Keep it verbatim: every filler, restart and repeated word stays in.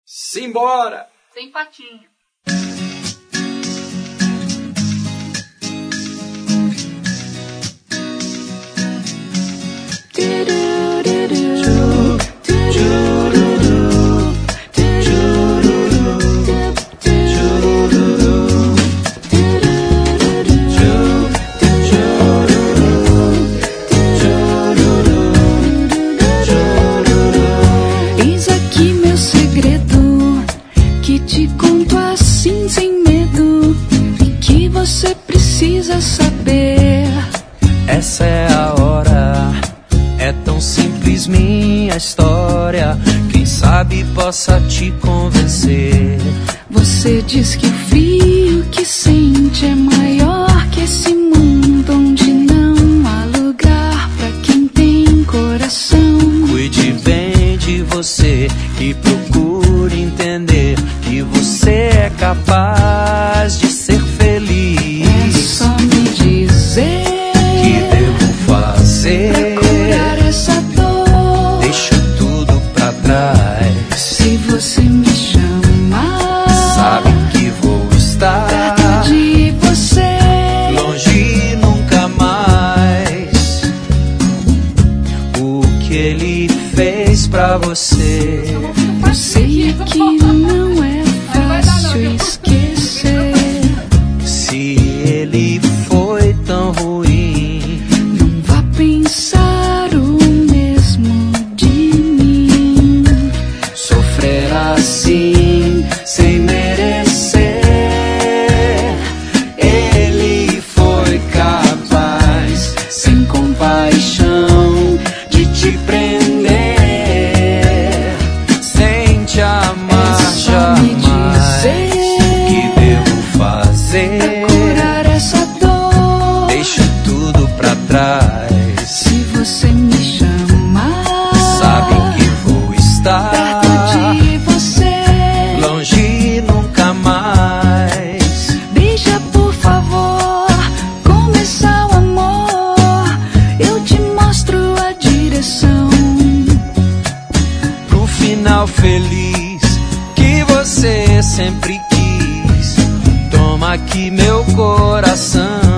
Simbora! Sem patinho. Eis aqui meu segredo, que te conto assim sem medo, e que você precisa saber. Essa é a hora, é tão simples minha história, quem sabe possa te convencer. Você diz que o frio que sente é maior que esse mundo onde não há lugar pra quem tem coração. Cuide bem de você e procure entender que você é capaz de ser feliz. É só me dizer que devo fazer pra curar essa dor. Deixo tudo pra trás. Se você me chamar, sabe que vou estar perto de você, longe nunca mais. O que ele fez pra você, eu sei que não é fácil esquecer. se ele foi tão ruim, Não vá pensar o mesmo de mim. sofrer assim sem merecer. Ele foi capaz, sem compaixão, de te prender, sem te amar É só me jamais. dizer O que devo fazer? pra curar essa dor. Deixo tudo pra trás. Se você me chamar, Sabe que vou estar perto de você, longe nunca mais. deixa por favor começar o amor. Eu te mostro a direção. Pro final feliz que você sempre quis. Toma aqui meu coração.